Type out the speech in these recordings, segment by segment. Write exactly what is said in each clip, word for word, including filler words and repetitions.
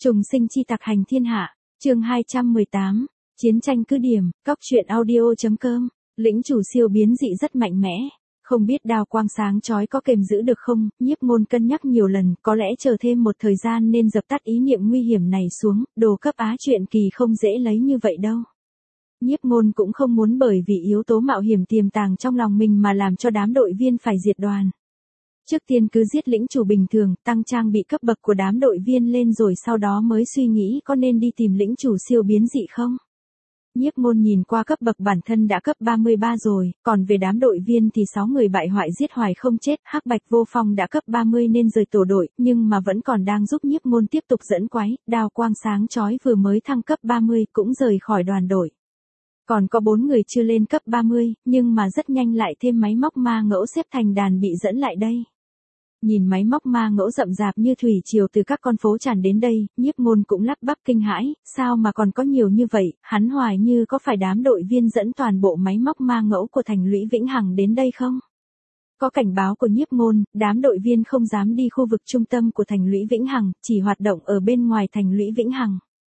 Trùng sinh chi tặc hành thiên hạ, chương hai trăm mười tám, chiến tranh cứ điểm, cóc truyện audio.com, lĩnh chủ siêu biến dị rất mạnh mẽ, không biết đao quang sáng chói có kềm giữ được không, Nhiếp Môn cân nhắc nhiều lần, có lẽ chờ thêm một thời gian nên dập tắt ý niệm nguy hiểm này xuống, đồ cấp á truyện kỳ không dễ lấy như vậy đâu. Nhiếp Môn cũng không muốn bởi vì yếu tố mạo hiểm tiềm tàng trong lòng mình mà làm cho đám đội viên phải diệt đoàn. Trước tiên cứ giết lĩnh chủ bình thường, tăng trang bị cấp bậc của đám đội viên lên rồi sau đó mới suy nghĩ có nên đi tìm lĩnh chủ siêu biến dị không. Nhiếp Môn nhìn qua cấp bậc bản thân đã cấp ba mươi ba rồi, còn về đám đội viên thì sáu người bại hoại giết hoài không chết, Hắc Bạch Vô Phong đã cấp ba mươi nên rời tổ đội, nhưng mà vẫn còn đang giúp Nhiếp Môn tiếp tục dẫn quái, đao quang sáng chói vừa mới thăng cấp ba mươi cũng rời khỏi đoàn đội. Còn có bốn người chưa lên cấp ba mươi, nhưng mà rất nhanh lại thêm máy móc ma ngẫu xếp thành đàn bị dẫn lại đây. Nhìn máy móc ma ngẫu rậm rạp như thủy triều từ các con phố tràn đến đây, Nhiếp Môn cũng lắp bắp kinh hãi, sao mà còn có nhiều như vậy, hắn hoài như có phải đám đội viên dẫn toàn bộ máy móc ma ngẫu của thành lũy Vĩnh Hằng đến đây không? Có cảnh báo của Nhiếp Môn, đám đội viên không dám đi khu vực trung tâm của thành lũy Vĩnh Hằng, chỉ hoạt động ở bên ngoài thành lũy Vĩnh Hằng.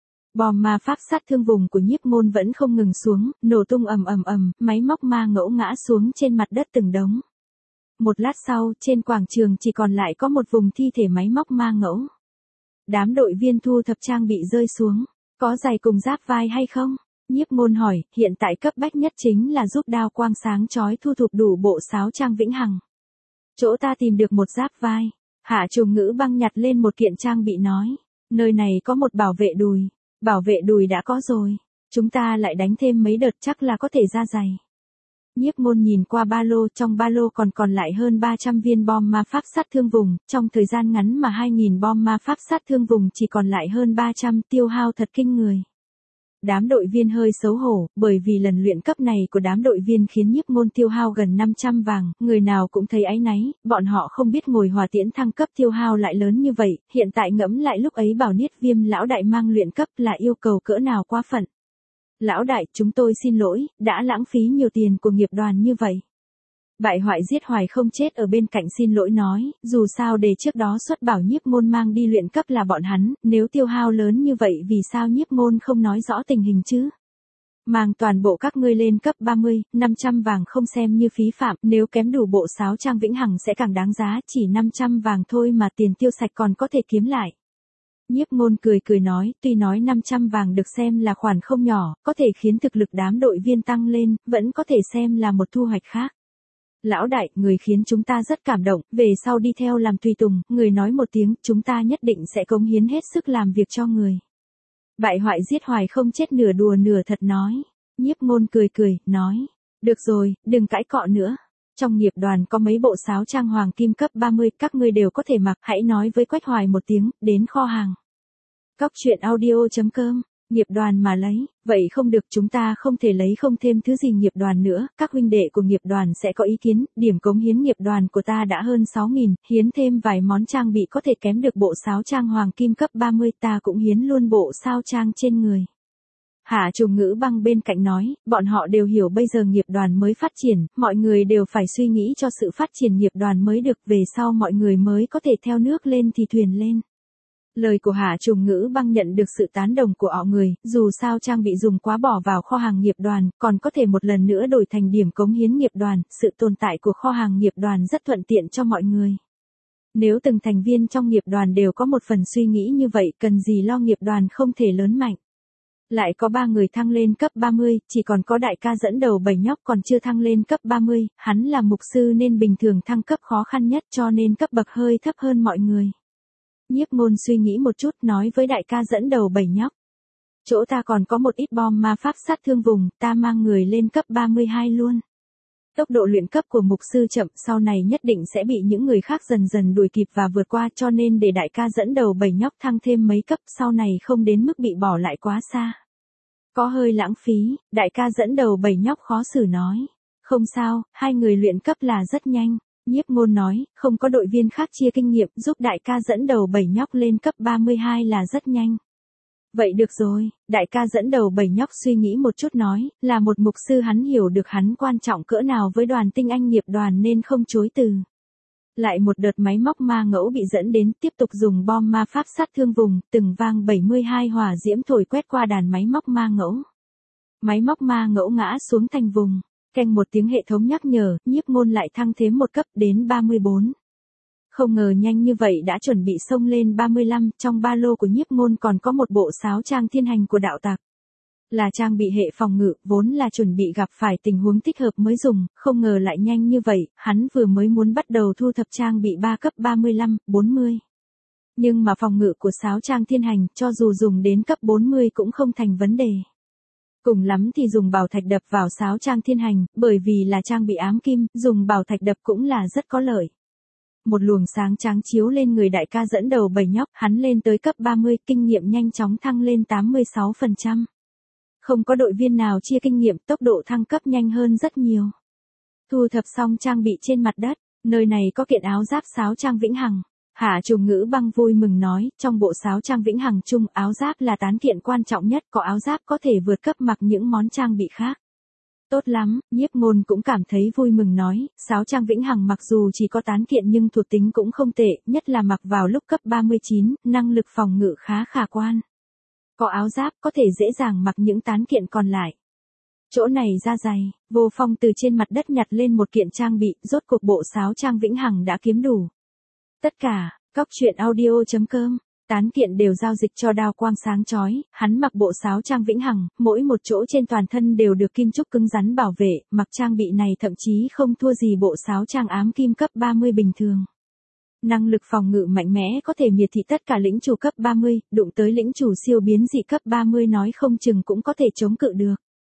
Bom ma pháp sát thương vùng của Nhiếp Môn vẫn không ngừng xuống, nổ tung ầm ầm ầm, máy móc ma ngẫu ngã xuống trên mặt đất từng đống. Một lát sau, trên quảng trường chỉ còn lại có một vùng thi thể máy móc ma ngẫu. Đám đội viên thu thập trang bị rơi xuống, có giày cùng giáp vai hay không? Nhiếp Môn hỏi, hiện tại cấp bách nhất chính là giúp đao quang sáng chói thu thập đủ bộ sáo trang Vĩnh Hằng. Chỗ ta tìm được một giáp vai. Hạ Trùng Ngữ Băng nhặt lên một kiện trang bị nói, nơi này có một bảo vệ đùi. Bảo vệ đùi đã có rồi, chúng ta lại đánh thêm mấy đợt chắc là có thể ra giày. Nhiếp Môn nhìn qua ba lô, trong ba lô còn còn lại hơn ba trăm viên bom ma pháp sát thương vùng, trong thời gian ngắn mà hai nghìn bom ma pháp sát thương vùng chỉ còn lại hơn ba trăm, tiêu hao thật kinh người. Đám đội viên hơi xấu hổ, bởi vì lần luyện cấp này của đám đội viên khiến Nhiếp Môn tiêu hao gần năm trăm vàng, người nào cũng thấy áy náy, bọn họ không biết ngồi hỏa tiễn thăng cấp tiêu hao lại lớn như vậy, hiện tại ngẫm lại lúc ấy bảo Niết Viêm lão đại mang luyện cấp là yêu cầu cỡ nào quá phận. Lão đại, chúng tôi xin lỗi, đã lãng phí nhiều tiền của nghiệp đoàn như vậy. Bại hoại giết hoài không chết ở bên cạnh xin lỗi nói, dù sao để trước đó xuất bảo Nhiếp Môn mang đi luyện cấp là bọn hắn, nếu tiêu hao lớn như vậy vì sao Nhiếp Môn không nói rõ tình hình chứ? Mang toàn bộ các ngươi lên cấp ba mươi, năm trăm vàng không xem như phí phạm, nếu kém đủ bộ sáo trang Vĩnh Hằng sẽ càng đáng giá, chỉ năm trăm vàng thôi mà tiền tiêu sạch còn có thể kiếm lại. Nhiếp Môn cười cười nói, tuy nói năm trăm vàng được xem là khoản không nhỏ, có thể khiến thực lực đám đội viên tăng lên, vẫn có thể xem là một thu hoạch khác. Lão đại, người khiến chúng ta rất cảm động, về sau đi theo làm tùy tùng, người nói một tiếng, chúng ta nhất định sẽ cống hiến hết sức làm việc cho người. Bại hoại giết hoài không chết nửa đùa nửa thật nói. Nhiếp Môn cười cười, nói, được rồi, đừng cãi cọ nữa. Trong nghiệp đoàn có mấy bộ sáo trang hoàng kim cấp ba mươi, các ngươi đều có thể mặc, hãy nói với Quách Hoài một tiếng, đến kho hàng. Cóc truyện audio.com, nghiệp đoàn mà lấy, vậy không được, chúng ta không thể lấy không thêm thứ gì nghiệp đoàn nữa, các huynh đệ của nghiệp đoàn sẽ có ý kiến, điểm cống hiến nghiệp đoàn của ta đã hơn sáu nghìn, hiến thêm vài món trang bị có thể kém được bộ sáo trang hoàng kim cấp ba mươi, ta cũng hiến luôn bộ sao trang trên người. Hạ Trùng Ngữ Băng bên cạnh nói, bọn họ đều hiểu bây giờ nghiệp đoàn mới phát triển, mọi người đều phải suy nghĩ cho sự phát triển nghiệp đoàn mới được, về sau mọi người mới có thể theo nước lên thì thuyền lên. Lời của Hạ Trùng Ngữ Băng nhận được sự tán đồng của họ người, dù sao trang bị dùng quá bỏ vào kho hàng nghiệp đoàn, còn có thể một lần nữa đổi thành điểm cống hiến nghiệp đoàn, sự tồn tại của kho hàng nghiệp đoàn rất thuận tiện cho mọi người. Nếu từng thành viên trong nghiệp đoàn đều có một phần suy nghĩ như vậy, cần gì lo nghiệp đoàn không thể lớn mạnh. Lại có ba người thăng lên cấp ba mươi, chỉ còn có đại ca dẫn đầu bảy nhóc còn chưa thăng lên cấp ba mươi, hắn là mục sư nên bình thường thăng cấp khó khăn nhất cho nên cấp bậc hơi thấp hơn mọi người. Nhiếp Môn suy nghĩ một chút nói với đại ca dẫn đầu bảy nhóc. Chỗ ta còn có một ít bom ma pháp sát thương vùng, ta mang người lên cấp ba mươi hai luôn. Tốc độ luyện cấp của mục sư chậm, sau này nhất định sẽ bị những người khác dần dần đuổi kịp và vượt qua, cho nên để đại ca dẫn đầu bảy nhóc thăng thêm mấy cấp, sau này không đến mức bị bỏ lại quá xa. Có hơi lãng phí, đại ca dẫn đầu bảy nhóc khó xử nói. Không sao, hai người luyện cấp là rất nhanh. Nhiếp Môn nói, không có đội viên khác chia kinh nghiệm, giúp đại ca dẫn đầu bảy nhóc lên cấp ba mươi hai là rất nhanh. Vậy được rồi, đại ca dẫn đầu bảy nhóc suy nghĩ một chút nói, là một mục sư hắn hiểu được hắn quan trọng cỡ nào với đoàn tinh anh nghiệp đoàn nên không chối từ. Lại một đợt máy móc ma ngẫu bị dẫn đến, tiếp tục dùng bom ma pháp sát thương vùng, từng vang bảy mươi hai hỏa diễm thổi quét qua đàn máy móc ma ngẫu. Máy móc ma ngẫu ngã xuống thành vùng. Keng một tiếng hệ thống nhắc nhở, Nhiếp Ngôn lại thăng thêm một cấp đến ba mươi bốn. Không ngờ nhanh như vậy đã chuẩn bị xông lên ba mươi lăm, trong ba lô của Nhiếp Ngôn còn có một bộ sáo trang thiên hành của đạo tặc. Là trang bị hệ phòng ngự, vốn là chuẩn bị gặp phải tình huống thích hợp mới dùng, không ngờ lại nhanh như vậy, hắn vừa mới muốn bắt đầu thu thập trang bị ba cấp ba mươi lăm, bốn mươi. Nhưng mà phòng ngự của sáo trang thiên hành, cho dù dùng đến cấp bốn mươi cũng không thành vấn đề. Cùng lắm thì dùng bảo thạch đập vào sáo trang thiên hành, bởi vì là trang bị ám kim, dùng bảo thạch đập cũng là rất có lợi. Một luồng sáng trắng chiếu lên người đại ca dẫn đầu bầy nhóc, hắn lên tới cấp ba mươi, kinh nghiệm nhanh chóng thăng lên tám mươi sáu phần trăm. Không có đội viên nào chia kinh nghiệm, tốc độ thăng cấp nhanh hơn rất nhiều. Thu thập xong trang bị trên mặt đất, nơi này có kiện áo giáp sáo trang vĩnh hằng. Hạ Trùng Ngữ Băng vui mừng nói, trong bộ sáo trang vĩnh hằng chung, áo giáp là tán kiện quan trọng nhất, có áo giáp có thể vượt cấp mặc những món trang bị khác. Tốt lắm, Nhiếp Ngôn cũng cảm thấy vui mừng nói, sáo trang vĩnh hằng mặc dù chỉ có tán kiện nhưng thuộc tính cũng không tệ, nhất là mặc vào lúc cấp ba mươi chín, năng lực phòng ngự khá khả quan. Có áo giáp có thể dễ dàng mặc những tán kiện còn lại. Chỗ này da dày, Vô Phong từ trên mặt đất nhặt lên một kiện trang bị, rốt cuộc bộ sáo trang vĩnh hằng đã kiếm đủ. Tất cả, cóc truyện audio chấm com, tán kiện đều giao dịch cho đao quang sáng chói, hắn mặc bộ sáo trang vĩnh hằng, mỗi một chỗ trên toàn thân đều được kim trúc cứng rắn bảo vệ, mặc trang bị này thậm chí không thua gì bộ sáo trang ám kim cấp ba mươi bình thường. Năng lực phòng ngự mạnh mẽ có thể miệt thị tất cả lĩnh chủ cấp ba mươi, đụng tới lĩnh chủ siêu biến dị cấp ba mươi nói không chừng cũng có thể chống cự được.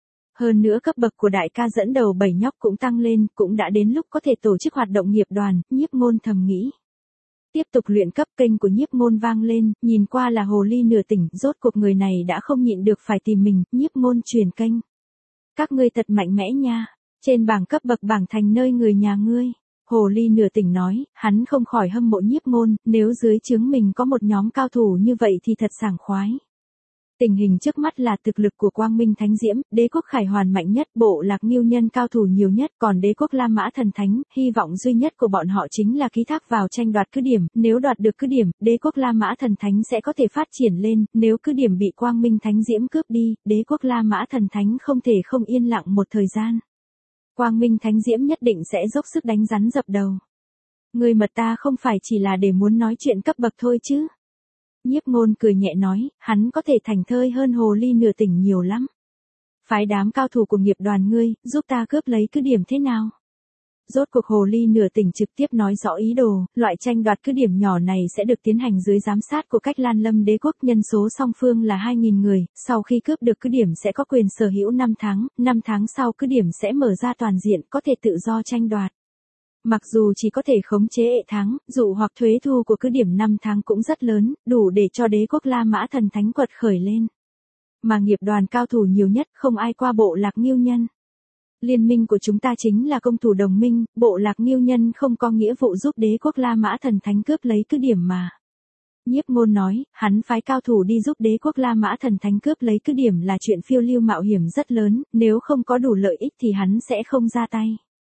Hơn nữa cấp bậc của đại ca dẫn đầu bảy nhóc cũng tăng lên, cũng đã đến lúc có thể tổ chức hoạt động nghiệp đoàn, Nhiếp Ngôn thầm nghĩ. Tiếp tục luyện cấp, kênh của Nhiếp Ngôn vang lên, nhìn qua là hồ ly nửa tỉnh, rốt cuộc người này đã không nhịn được phải tìm mình, Nhiếp Ngôn truyền kênh. Các ngươi thật mạnh mẽ nha, trên bảng cấp bậc bảng thành nơi người nhà ngươi. Hồ ly nửa tỉnh nói, hắn không khỏi hâm mộ Nhiếp Ngôn, nếu dưới trướng mình có một nhóm cao thủ như vậy thì thật sảng khoái. Tình hình trước mắt là thực lực của Quang Minh Thánh Diễm, đế quốc Khải Hoàn mạnh nhất, bộ lạc Ngưu Nhân cao thủ nhiều nhất, còn đế quốc La Mã Thần Thánh, hy vọng duy nhất của bọn họ chính là ký thác vào tranh đoạt cứ điểm, nếu đoạt được cứ điểm, đế quốc La Mã Thần Thánh sẽ có thể phát triển lên, nếu cứ điểm bị Quang Minh Thánh Diễm cướp đi, đế quốc La Mã Thần Thánh không thể không yên lặng một thời gian. Quang Minh Thánh Diễm nhất định sẽ dốc sức đánh rắn dập đầu. Người mật ta không phải chỉ là để muốn nói chuyện cấp bậc thôi chứ. Nhiếp Ngôn cười nhẹ nói, hắn có thể thành thơi hơn hồ ly nửa tỉnh nhiều lắm. Phái đám cao thủ của nghiệp đoàn ngươi, giúp ta cướp lấy cứ điểm thế nào? Rốt cuộc hồ ly nửa tỉnh trực tiếp nói rõ ý đồ, loại tranh đoạt cứ điểm nhỏ này sẽ được tiến hành dưới giám sát của Cách Lan Lâm đế quốc, nhân số song phương là hai nghìn người, sau khi cướp được cứ điểm sẽ có quyền sở hữu năm tháng, năm tháng sau cứ điểm sẽ mở ra toàn diện, có thể tự do tranh đoạt. Mặc dù chỉ có thể khống chế hệ tháng, dụ hoặc thuế thu của cứ điểm năm tháng cũng rất lớn, đủ để cho đế quốc La Mã Thần Thánh quật khởi lên. Mà nghiệp đoàn cao thủ nhiều nhất không ai qua bộ lạc Ngưu Nhân. Liên minh của chúng ta chính là công thủ đồng minh, bộ lạc Ngưu Nhân không có nghĩa vụ giúp đế quốc La Mã Thần Thánh cướp lấy cứ điểm mà. Nhiếp Ngôn nói, hắn phái cao thủ đi giúp đế quốc La Mã Thần Thánh cướp lấy cứ điểm là chuyện phiêu lưu mạo hiểm rất lớn, nếu không có đủ lợi ích thì hắn sẽ không ra tay.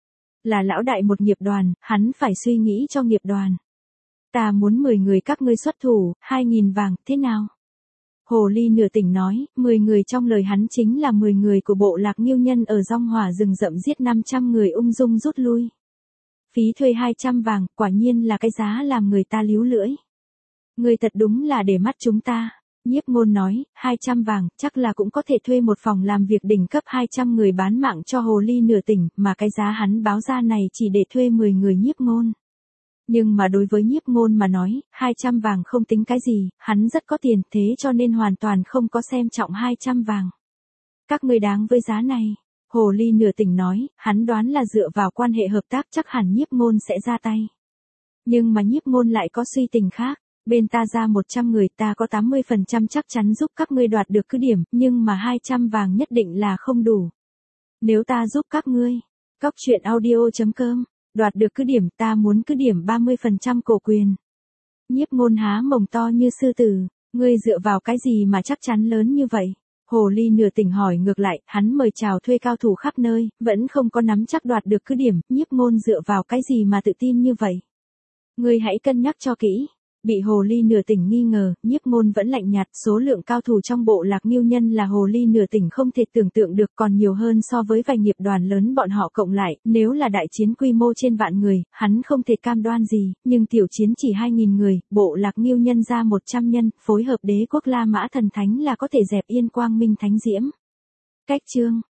Là lão đại một nghiệp đoàn, hắn phải suy nghĩ cho nghiệp đoàn. Ta muốn mười người các ngươi xuất thủ, hai nghìn vàng, thế nào? Hồ ly nửa tỉnh nói, mười người trong lời hắn chính là mười người của bộ lạc Ngưu Nhân ở Dong Hỏa rừng rậm giết năm trăm người ung dung rút lui. Phí thuê hai trăm vàng, quả nhiên là cái giá làm người ta líu lưỡi. Người thật đúng là để mắt chúng ta. Nhiếp Ngôn nói, hai trăm vàng, chắc là cũng có thể thuê một phòng làm việc đỉnh cấp hai trăm người bán mạng cho hồ ly nửa tỉnh, mà cái giá hắn báo ra này chỉ để thuê mười người Nhiếp Ngôn. Nhưng mà đối với Nhiếp Ngôn mà nói, hai trăm vàng không tính cái gì, hắn rất có tiền, thế cho nên hoàn toàn không có xem trọng hai trăm vàng. Các ngươi đáng với giá này. Hồ ly nửa tỉnh nói, hắn đoán là dựa vào quan hệ hợp tác chắc hẳn Nhiếp Ngôn sẽ ra tay. Nhưng mà Nhiếp Ngôn lại có suy tình khác. Bên ta ra một trăm người, ta có tám mươi phần trăm chắc chắn giúp các ngươi đoạt được cứ điểm, nhưng mà hai trăm vàng nhất định là không đủ. Nếu ta giúp các ngươi, cóc truyện audio chấm com, đoạt được cứ điểm, ta muốn cứ điểm ba mươi phần trăm cổ quyền. Nhiếp Ngôn há mồm to như sư tử, ngươi dựa vào cái gì mà chắc chắn lớn như vậy? Hồ ly nửa tỉnh hỏi ngược lại, hắn mời chào thuê cao thủ khắp nơi, vẫn không có nắm chắc đoạt được cứ điểm, Nhiếp Ngôn dựa vào cái gì mà tự tin như vậy? Ngươi hãy cân nhắc cho kỹ. Bị hồ ly nửa tỉnh nghi ngờ, Nhiếp Ngôn vẫn lạnh nhạt, số lượng cao thủ trong bộ lạc Ngưu Nhân là hồ ly nửa tỉnh không thể tưởng tượng được, còn nhiều hơn so với vài nghiệp đoàn lớn bọn họ cộng lại, nếu là đại chiến quy mô trên vạn người, hắn không thể cam đoan gì, nhưng tiểu chiến chỉ hai nghìn người, bộ lạc Ngưu Nhân ra một trăm nhân, phối hợp đế quốc La Mã thần thánh là có thể dẹp yên Quang Minh Thánh Diễm. Cách chương